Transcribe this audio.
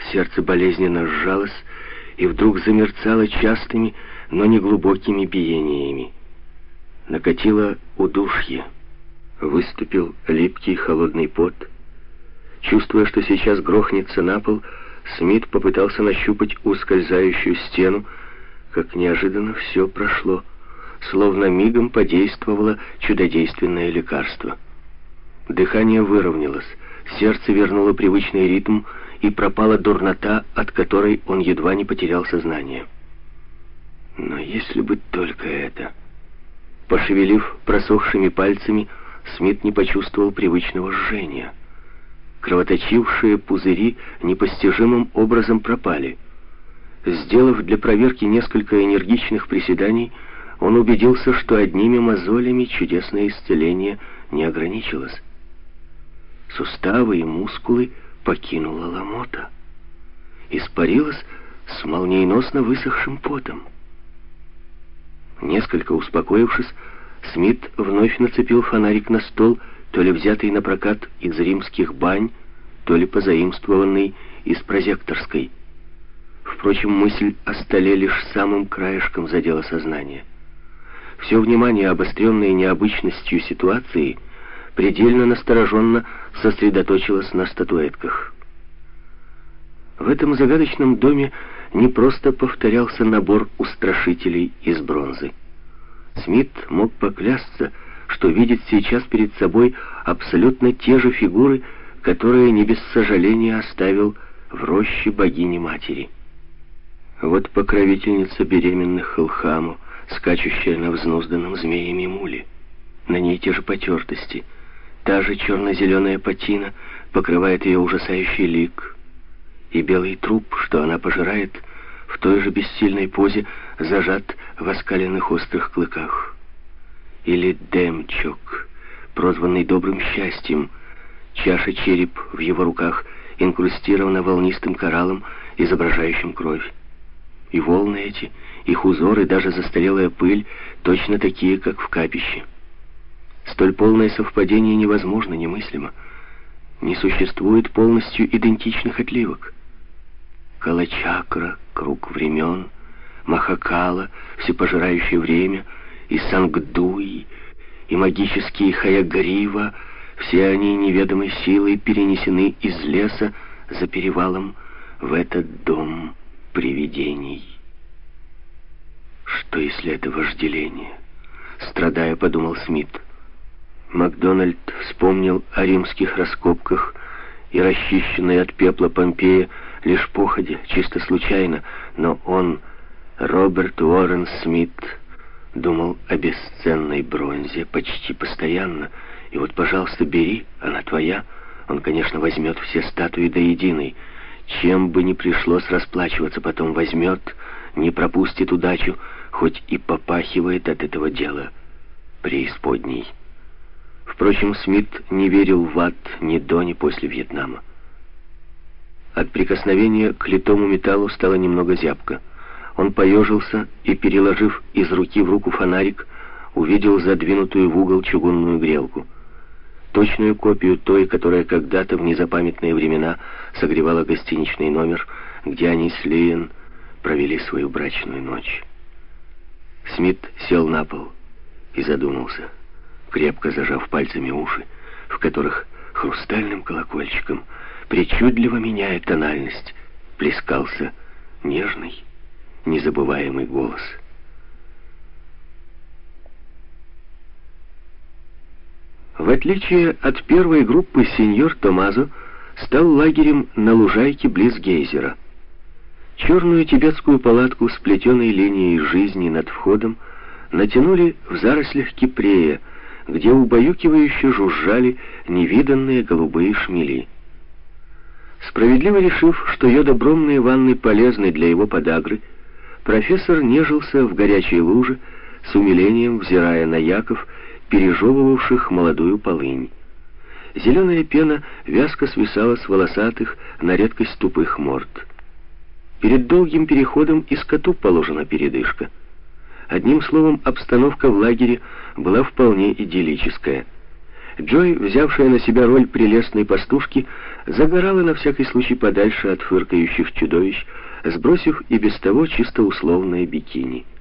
Сердце болезненно сжалось и вдруг замерцало частыми, но не глубокими биениями. Накатило удушье. Выступил липкий холодный пот. Чувствуя, что сейчас грохнется на пол, Смит попытался нащупать ускользающую стену, как неожиданно все прошло, словно мигом подействовало чудодейственное лекарство. Дыхание выровнялось, сердце вернуло привычный ритм, и пропала дурнота, от которой он едва не потерял сознание. Но если бы только это... Пошевелив просохшими пальцами, Смит не почувствовал привычного жжения. Кровоточившие пузыри непостижимым образом пропали. Сделав для проверки несколько энергичных приседаний, он убедился, что одними мозолями чудесное исцеление не ограничилось. Суставы и мускулы покинула ломота. Испарилась с молниеносно высохшим потом. Несколько успокоившись, Смит вновь нацепил фонарик на стол, то ли взятый на прокат из римских бань, то ли позаимствованный из прозекторской. Впрочем, мысль о столе лишь самым краешком задела сознание. Все внимание, обостренное необычностью ситуации, предельно настороженно сосредоточилось на статуэтках. В этом загадочном доме не просто повторялся набор устрашителей из бронзы. Смит мог поклясться, что видит сейчас перед собой абсолютно те же фигуры, которые не без сожаления оставил в роще богини-матери. Вот покровительница беременных Хилхаму, скачущая на взнузданном змеями муле. На ней те же потертости. Та же черно-зеленая патина покрывает ее ужасающий лик. И белый труп, что она пожирает, в той же бессильной позе зажат в оскаленных острых клыках. Или Демчок, прозванный добрым счастьем, чаша-череп в его руках инкрустирована волнистым кораллом, изображающим кровь. И волны эти, их узоры, даже застарелая пыль, точно такие, как в капище. Столь полное совпадение невозможно, немыслимо. Не существует полностью идентичных отливок. Калачакра, круг времен, Махакала, всепожирающее время, и Сангдуи, и магические Хаягрива, все они неведомой силой перенесены из леса за перевалом в этот дом привидений. Что, если это вожделение? Страдая, подумал Смит. Макдональд вспомнил о римских раскопках и расчищенной от пепла Помпея лишь походя, чисто случайно, но он, Роберт Уоррен Смит, думал о бесценной бронзе почти постоянно. И вот, пожалуйста, бери, она твоя. Он, конечно, возьмет все статуи до единой. Чем бы ни пришлось расплачиваться, потом возьмет, не пропустит удачу, хоть и попахивает от этого дела преисподней. Впрочем, Смит не верил в ад ни до, ни после Вьетнама. От прикосновения к литому металлу стало немного зябко. Он поежился и, переложив из руки в руку фонарик, увидел задвинутую в угол чугунную грелку. Точную копию той, которая когда-то в незапамятные времена согревала гостиничный номер, где они с Лиен провели свою брачную ночь. Смит сел на пол и задумался, крепко зажав пальцами уши, в которых хрустальным колокольчиком, причудливо меняя тональность, плескался нежный, незабываемый голос. В отличие от первой группы, сеньор Томазо стал лагерем на лужайке близ гейзера. Черную тибетскую палатку с плетеной линией жизни над входом натянули в зарослях кипрея, где убаюкивающе жужжали невиданные голубые шмели. Справедливо решив, что йодобромные ванны полезны для его подагры, профессор нежился в горячей луже, с умилением взирая на яков, пережевывавших молодую полынь. Зеленая пена вязко свисала с волосатых, на редкость тупых морд. Перед долгим переходом и скоту положена передышка. Одним словом, обстановка в лагере была вполне идиллическая. Джой, взявшая на себя роль прелестной пастушки, загорала на всякий случай подальше от фыркающих чудовищ, сбросив и без того чисто условное бикини.